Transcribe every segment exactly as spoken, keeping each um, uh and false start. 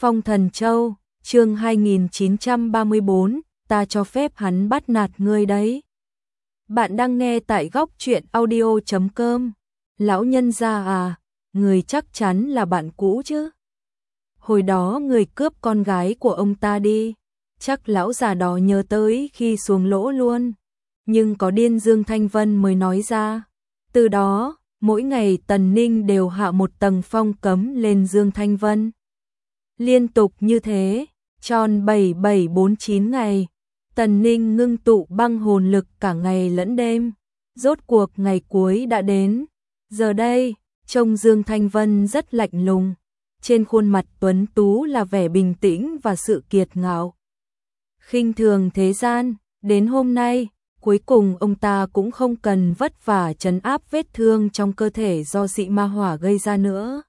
Phong Thần Châu, chương hai nghìn chín trăm ba mươi bốn, ta cho phép hắn bắt nạt ngươi đấy. Bạn đang nghe tại góc truyện audio chấm com. Lão nhân gia à, người chắc chắn là bạn cũ chứ. Hồi đó người cướp con gái của ông ta đi, chắc lão già đó nhớ tới khi xuống lỗ luôn. Nhưng có điên Dương Thanh Vân mới nói ra. Từ đó, mỗi ngày Tần Ninh đều hạ một tầng phong cấm lên Dương Thanh Vân. Liên tục như thế, tròn bảy bảy bốn chín ngày, Tần Ninh ngưng tụ băng hồn lực cả ngày lẫn đêm. Rốt cuộc ngày cuối đã đến. Giờ đây, trông Dương Thanh Vân rất lạnh lùng. Trên khuôn mặt tuấn tú là vẻ bình tĩnh và sự kiệt ngạo. Khinh thường thế gian, đến hôm nay, cuối cùng ông ta cũng không cần vất vả trấn áp vết thương trong cơ thể do dị ma hỏa gây ra nữa.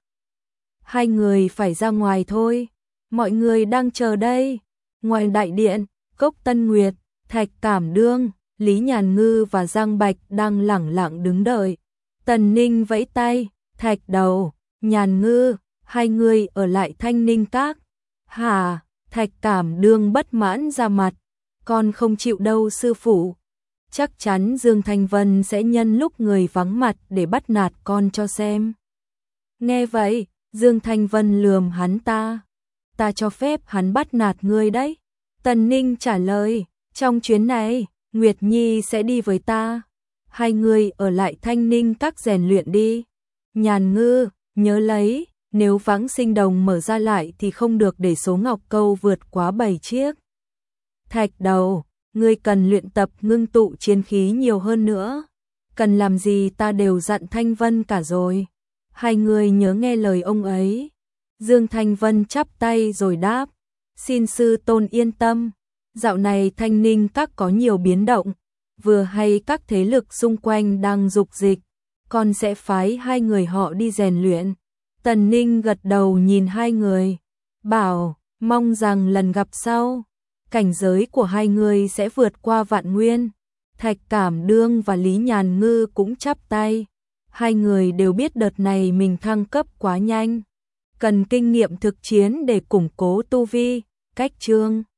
Hai người phải ra ngoài thôi, mọi người đang chờ đây. Ngoài đại điện, Cốc Tân Nguyệt, Thạch Cảm Đương, Lý Nhàn Ngư và Giang Bạch đang lẳng lặng đứng đợi. Tần Ninh vẫy tay, Thạch Đầu, Nhàn Ngư, hai người ở lại Thanh Ninh Các. Hả? Thạch Cảm Đương bất mãn ra mặt, con không chịu đâu sư phụ. Chắc chắn Dương Thanh Vân sẽ nhân lúc người vắng mặt để bắt nạt con cho xem. Nghe vậy, Dương Thanh Vân lườm hắn ta. Ta cho phép hắn bắt nạt ngươi đấy. Tần Ninh trả lời, trong chuyến này, Nguyệt Nhi sẽ đi với ta. Hai người ở lại Thanh Ninh Các rèn luyện đi. Nhàn Ngư, nhớ lấy, nếu Vãng Sinh Đồng mở ra lại thì không được để số ngọc câu vượt quá bảy chiếc. Thạch Đầu, ngươi cần luyện tập ngưng tụ chiến khí nhiều hơn nữa. Cần làm gì ta đều dặn Thanh Vân cả rồi. Hai người nhớ nghe lời ông ấy. Dương Thanh Vân chắp tay rồi đáp. Xin sư tôn yên tâm. Dạo này Thanh Ninh Các có nhiều biến động. Vừa hay các thế lực xung quanh đang dục dịch. Con sẽ phái hai người họ đi rèn luyện. Tần Ninh gật đầu nhìn hai người. Bảo, mong rằng lần gặp sau, cảnh giới của hai người sẽ vượt qua vạn nguyên. Thạch Cảm Đương và Lý Nhàn Ngư cũng chắp tay. Hai người đều biết đợt này mình thăng cấp quá nhanh. Cần kinh nghiệm thực chiến để củng cố tu vi. Cách chương